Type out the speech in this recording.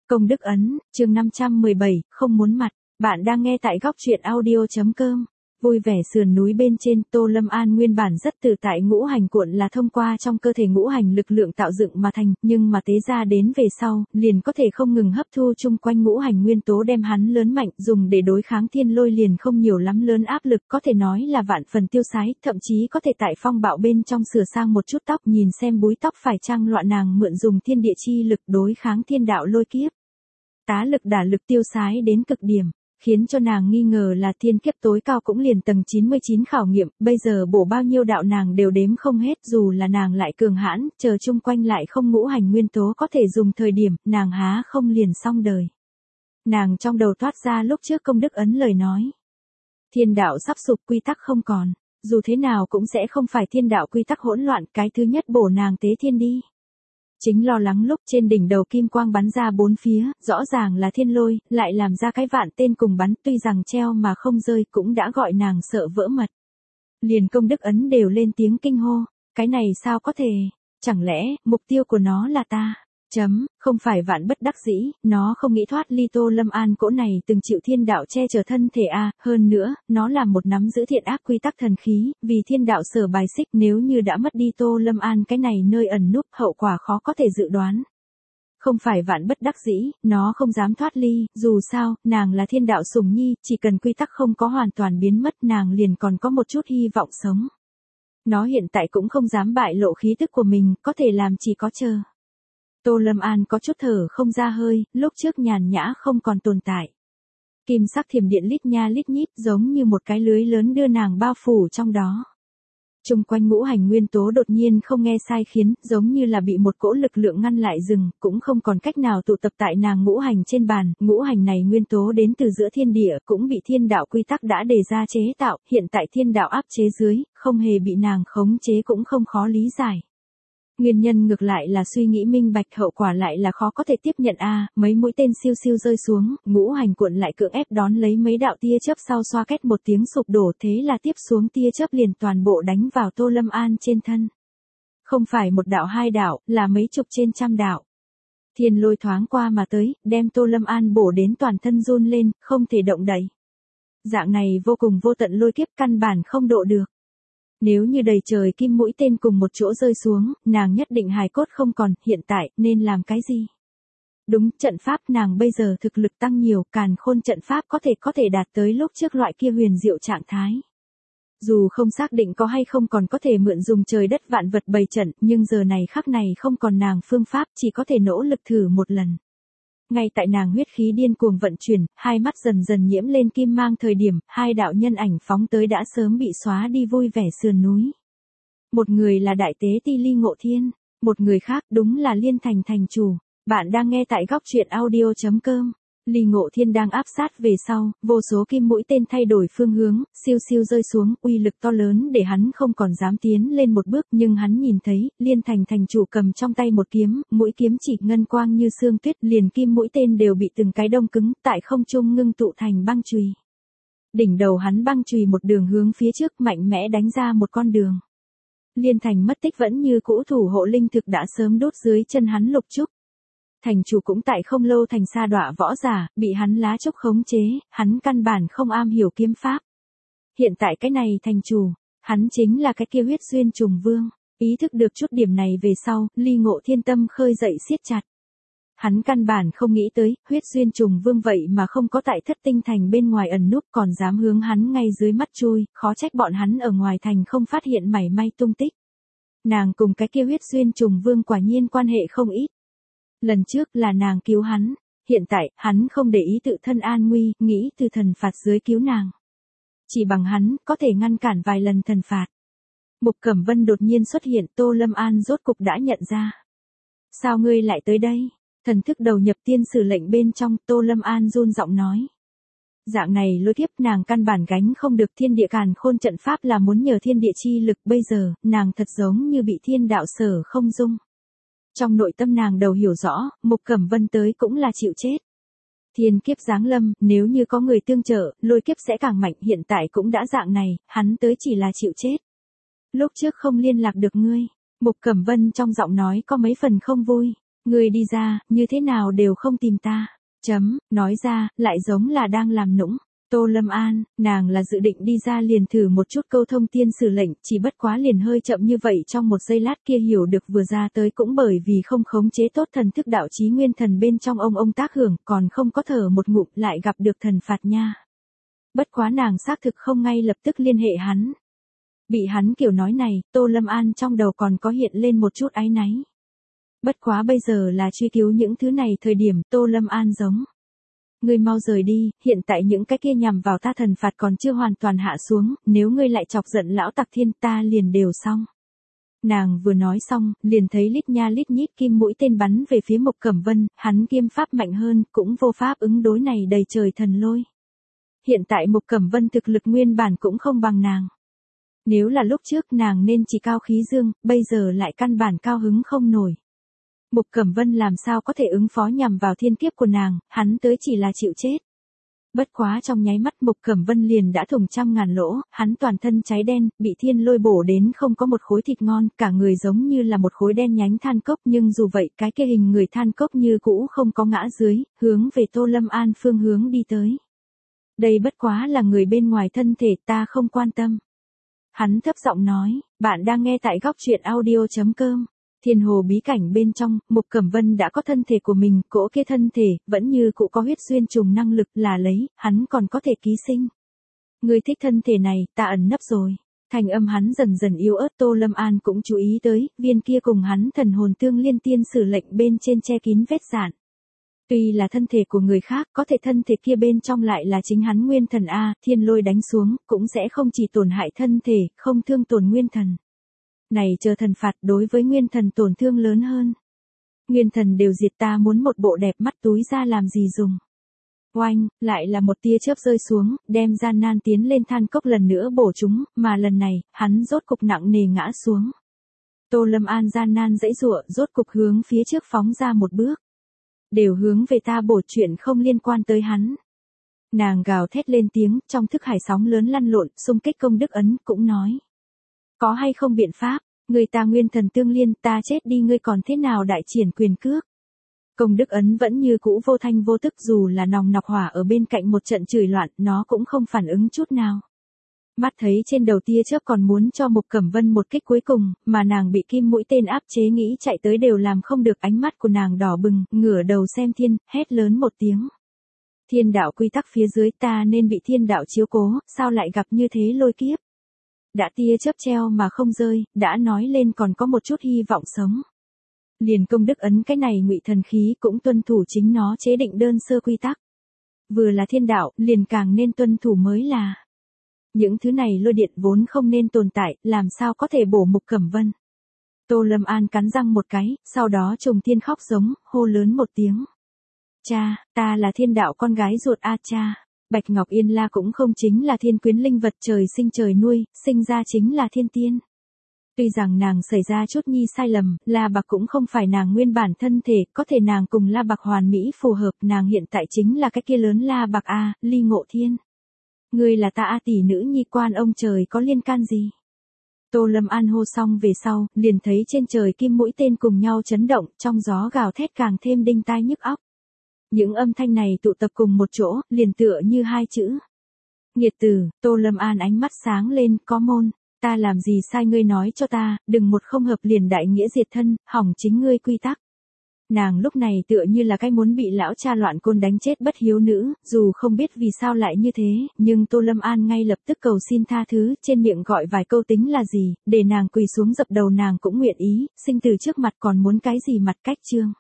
Công đức ấn, chương 517, không muốn mặt. Bạn đang nghe tại góc truyện audio.com. Vui vẻ sườn núi bên trên, Tô Lâm An nguyên bản rất tự tại, ngũ hành cuộn là thông qua trong cơ thể ngũ hành lực lượng tạo dựng mà thành, nhưng mà tế ra đến về sau, liền có thể không ngừng hấp thu chung quanh ngũ hành nguyên tố đem hắn lớn mạnh, dùng để đối kháng thiên lôi liền không nhiều lắm lớn áp lực, có thể nói là vạn phần tiêu sái, thậm chí có thể tại phong bạo bên trong sửa sang một chút tóc, nhìn xem búi tóc phải chăng loạn, nàng mượn dùng thiên địa chi lực đối kháng thiên đạo lôi kiếp. Tá lực đả lực tiêu sái đến cực điểm, khiến cho nàng nghi ngờ là thiên kiếp tối cao cũng liền tầng 99 khảo nghiệm, bây giờ bổ bao nhiêu đạo nàng đều đếm không hết, dù là nàng lại cường hãn, chờ chung quanh lại không ngũ hành nguyên tố có thể dùng thời điểm, nàng há không liền xong đời. Nàng trong đầu thoát ra lúc trước công đức ấn lời nói. Thiên đạo sắp sụp, quy tắc không còn, dù thế nào cũng sẽ không phải thiên đạo quy tắc hỗn loạn, cái thứ nhất bổ nàng tế thiên đi. Chính lo lắng lúc trên đỉnh đầu kim quang bắn ra bốn phía, rõ ràng là thiên lôi, lại làm ra cái vạn tên cùng bắn, tuy rằng treo mà không rơi cũng đã gọi nàng sợ vỡ mật. Liền công đức ấn đều lên tiếng kinh hô, cái này sao có thể, chẳng lẽ, mục tiêu của nó là ta? Không phải vạn bất đắc dĩ, nó không nghĩ thoát ly Tô Lâm An cỗ này từng chịu thiên đạo che chở thân thể hơn nữa, nó là một nắm giữ thiện ác quy tắc thần khí, vì thiên đạo sở bài xích, nếu như đã mất đi Tô Lâm An cái này nơi ẩn núp, hậu quả khó có thể dự đoán. Không phải vạn bất đắc dĩ, nó không dám thoát ly, dù sao, nàng là thiên đạo sủng nhi, chỉ cần quy tắc không có hoàn toàn biến mất, nàng liền còn có một chút hy vọng sống. Nó hiện tại cũng không dám bại lộ khí tức của mình, có thể làm chỉ có chờ. Tô Lâm An có chút thở không ra hơi, lúc trước nhàn nhã không còn tồn tại. Kim sắc thiểm điện lít nha lít nhít giống như một cái lưới lớn đưa nàng bao phủ trong đó. Trung quanh ngũ hành nguyên tố đột nhiên không nghe sai khiến, giống như là bị một cỗ lực lượng ngăn lại dừng, cũng không còn cách nào tụ tập tại nàng ngũ hành trên bàn, ngũ hành này nguyên tố đến từ giữa thiên địa, cũng bị thiên đạo quy tắc đã đề ra chế tạo, hiện tại thiên đạo áp chế dưới, không hề bị nàng khống chế cũng không khó lý giải. Nguyên nhân ngược lại là suy nghĩ minh bạch, hậu quả lại là khó có thể tiếp nhận mấy mũi tên siêu siêu rơi xuống, ngũ hành cuộn lại cưỡng ép đón lấy mấy đạo tia chớp, sau xoa két một tiếng sụp đổ, thế là tiếp xuống tia chớp liền toàn bộ đánh vào Tô Lâm An trên thân. Không phải một đạo hai đạo, là mấy chục trên trăm đạo. Thiên lôi thoáng qua mà tới, đem Tô Lâm An bổ đến toàn thân run lên, không thể động đậy. Dạng này vô cùng vô tận lôi kiếp căn bản không độ được. Nếu như đầy trời kim mũi tên cùng một chỗ rơi xuống, nàng nhất định hài cốt không còn, hiện tại, nên làm cái gì? Đúng, trận pháp nàng bây giờ thực lực tăng nhiều, càn khôn trận pháp có thể đạt tới lúc trước loại kia huyền diệu trạng thái. Dù không xác định có hay không còn có thể mượn dùng trời đất vạn vật bày trận, nhưng giờ này khắc này không còn nàng phương pháp, chỉ có thể nỗ lực thử một lần. Ngay tại nàng huyết khí điên cuồng vận chuyển, hai mắt dần dần nhiễm lên kim mang thời điểm, hai đạo nhân ảnh phóng tới đã sớm bị xóa đi vui vẻ sườn núi. Một người là đại tế ti Ly Ngộ Thiên, một người khác đúng là Liên Thành thành chủ. Bạn đang nghe tại góc truyện audio.com. Ly Ngộ Thiên đang áp sát về sau, vô số kim mũi tên thay đổi phương hướng, siêu siêu rơi xuống, uy lực to lớn để hắn không còn dám tiến lên một bước, nhưng hắn nhìn thấy, Liên Thành thành chủ cầm trong tay một kiếm, mũi kiếm chỉ ngân quang như sương tuyết, liền kim mũi tên đều bị từng cái đông cứng, tại không trung ngưng tụ thành băng chùy. Đỉnh đầu hắn băng chùy một đường hướng phía trước mạnh mẽ đánh ra một con đường. Liên Thành mất tích vẫn như cũ, thủ hộ linh thực đã sớm đốt dưới chân hắn lục trúc. Thành chủ cũng tại không lâu thành sa đọa võ giả, bị hắn lá trúc khống chế, hắn căn bản không am hiểu kiếm pháp. Hiện tại cái này thành chủ, hắn chính là cái kia huyết duyên trùng vương, ý thức được chút điểm này về sau, Ly Ngộ Thiên tâm khơi dậy siết chặt. Hắn căn bản không nghĩ tới, huyết duyên trùng vương vậy mà không có tại Thất Tinh thành bên ngoài ẩn núp, còn dám hướng hắn ngay dưới mắt chui, khó trách bọn hắn ở ngoài thành không phát hiện mảy may tung tích. Nàng cùng cái kia huyết duyên trùng vương quả nhiên quan hệ không ít. Lần trước là nàng cứu hắn, hiện tại, hắn không để ý tự thân an nguy, nghĩ từ thần phạt dưới cứu nàng. Chỉ bằng hắn, có thể ngăn cản vài lần thần phạt. Mục Cẩm Vân đột nhiên xuất hiện, Tô Lâm An rốt cục đã nhận ra. Sao ngươi lại tới đây? Thần thức đầu nhập tiên sử lệnh bên trong, Tô Lâm An run giọng nói. Dạng này lôi kiếp nàng căn bản gánh không được, thiên địa càn khôn trận pháp là muốn nhờ thiên địa chi lực, bây giờ, nàng thật giống như bị thiên đạo sở không dung. Trong nội tâm nàng đầu hiểu rõ, Mục Cẩm Vân tới cũng là chịu chết. Thiên kiếp giáng lâm, nếu như có người tương trợ, lôi kiếp sẽ càng mạnh, hiện tại cũng đã dạng này, hắn tới chỉ là chịu chết. Lúc trước không liên lạc được ngươi, Mục Cẩm Vân trong giọng nói có mấy phần không vui. Ngươi đi ra, như thế nào đều không tìm ta. Nói ra, lại giống là đang làm nũng. Tô Lâm An, nàng là dự định đi ra liền thử một chút câu thông tiên sử lệnh, chỉ bất quá liền hơi chậm như vậy trong một giây lát kia hiểu được vừa ra tới cũng bởi vì không khống chế tốt thần thức đạo chí nguyên thần bên trong ông tác hưởng, còn không có thở một ngụm lại gặp được thần phạt nha. Bất quá nàng xác thực không ngay lập tức liên hệ hắn. Bị hắn kiểu nói này, Tô Lâm An trong đầu còn có hiện lên một chút áy náy. Bất quá bây giờ là truy cứu những thứ này thời điểm Tô Lâm An giống. Ngươi mau rời đi, hiện tại những cái kia nhằm vào ta thần phạt còn chưa hoàn toàn hạ xuống, nếu ngươi lại chọc giận lão tặc thiên ta liền đều xong. Nàng vừa nói xong, liền thấy lít nha lít nhít kim mũi tên bắn về phía Mục Cẩm Vân, hắn kiêm pháp mạnh hơn, cũng vô pháp ứng đối này đầy trời thần lôi. Hiện tại Mục Cẩm Vân thực lực nguyên bản cũng không bằng nàng. Nếu là lúc trước nàng nên chỉ cao khí dương, bây giờ lại căn bản cao hứng không nổi. Mục Cẩm Vân làm sao có thể ứng phó nhằm vào thiên kiếp của nàng, hắn tới chỉ là chịu chết. Bất quá trong nháy mắt Mục Cẩm Vân liền đã thủng trăm ngàn lỗ, hắn toàn thân cháy đen, bị thiên lôi bổ đến không có một khối thịt ngon, cả người giống như là một khối đen nhánh than cốc, nhưng dù vậy cái kia hình người than cốc như cũ không có ngã dưới, hướng về Tô Lâm An phương hướng đi tới. Đây bất quá là người bên ngoài thân thể, ta không quan tâm. Hắn thấp giọng nói, bạn đang nghe tại góc truyện audio.com. Thiên hồ bí cảnh bên trong, Mục Cẩm Vân đã có thân thể của mình, cỗ kia thân thể, vẫn như cũ có huyết xuyên trùng năng lực là lấy, hắn còn có thể ký sinh. Ngươi thích thân thể này, ta ẩn nấp rồi. Thành âm hắn dần dần yếu ớt Tô Lâm An cũng chú ý tới, viên kia cùng hắn thần hồn tương liên tiên sử lệnh bên trên che kín vết dạn. Tuy là thân thể của người khác, có thể thân thể kia bên trong lại là chính hắn nguyên thần A, thiên lôi đánh xuống, cũng sẽ không chỉ tổn hại thân thể, không thương tổn nguyên thần. Này chờ thần phạt đối với nguyên thần tổn thương lớn hơn. Nguyên thần đều diệt ta muốn một bộ đẹp mắt túi ra làm gì dùng. Oanh, lại là một tia chớp rơi xuống, đem gian nan tiến lên than cốc lần nữa bổ chúng, mà lần này, hắn rốt cục nặng nề ngã xuống. Tô Lâm An gian nan dãy giụa, rốt cục hướng phía trước phóng ra một bước. Đều hướng về ta bổ chuyện không liên quan tới hắn. Nàng gào thét lên tiếng, trong thức hải sóng lớn lăn lộn, xung kích công đức ấn, cũng nói. Có hay không biện pháp, người ta nguyên thần tương liên, ta chết đi ngươi còn thế nào đại triển quyền cước. Công đức ấn vẫn như cũ vô thanh vô tức dù là nòng nọc hỏa ở bên cạnh một trận chửi loạn, nó cũng không phản ứng chút nào. Mắt thấy trên đầu tia chớp còn muốn cho Mục Cẩm Vân một kích cuối cùng, mà nàng bị kim mũi tên áp chế nghĩ chạy tới đều làm không được, ánh mắt của nàng đỏ bừng, ngửa đầu xem thiên, hét lớn một tiếng. Thiên đạo quy tắc phía dưới ta nên bị thiên đạo chiếu cố, sao lại gặp như thế lôi kiếp. Đã tia chớp treo mà không rơi, đã nói lên còn có một chút hy vọng sống. Liền công đức ấn cái này ngụy thần khí cũng tuân thủ chính nó chế định đơn sơ quy tắc. Vừa là thiên đạo, liền càng nên tuân thủ mới là. Những thứ này lôi điện vốn không nên tồn tại, làm sao có thể bổ Mục Cẩm Vân. Tô Lâm An cắn răng một cái, sau đó trùng thiên khóc giống, hô lớn một tiếng. Cha, ta là thiên đạo con gái ruột a cha. Bạch Ngọc Yên La cũng không chính là thiên quyến linh vật trời sinh trời nuôi, sinh ra chính là thiên tiên. Tuy rằng nàng xảy ra chút nhi sai lầm, La Bạc cũng không phải nàng nguyên bản thân thể, có thể nàng cùng La Bạc hoàn mỹ phù hợp, nàng hiện tại chính là cái kia lớn La Bạc a, Ly Ngộ Thiên. Ngươi là ta a tỷ nữ nhi quan ông trời có liên can gì? Tô Lâm An hô xong về sau, liền thấy trên trời kim mũi tên cùng nhau chấn động, trong gió gào thét càng thêm đinh tai nhức óc. Những âm thanh này tụ tập cùng một chỗ, liền tựa như hai chữ. Nghiệt tử, Tô Lâm An ánh mắt sáng lên, có môn, ta làm gì sai ngươi nói cho ta, đừng một không hợp liền đại nghĩa diệt thân, hỏng chính ngươi quy tắc. Nàng lúc này tựa như là cái muốn bị lão cha loạn côn đánh chết bất hiếu nữ, dù không biết vì sao lại như thế, nhưng Tô Lâm An ngay lập tức cầu xin tha thứ, trên miệng gọi vài câu tính là gì, để nàng quỳ xuống dập đầu nàng cũng nguyện ý, sinh từ trước mặt còn muốn cái gì mặt cách trương.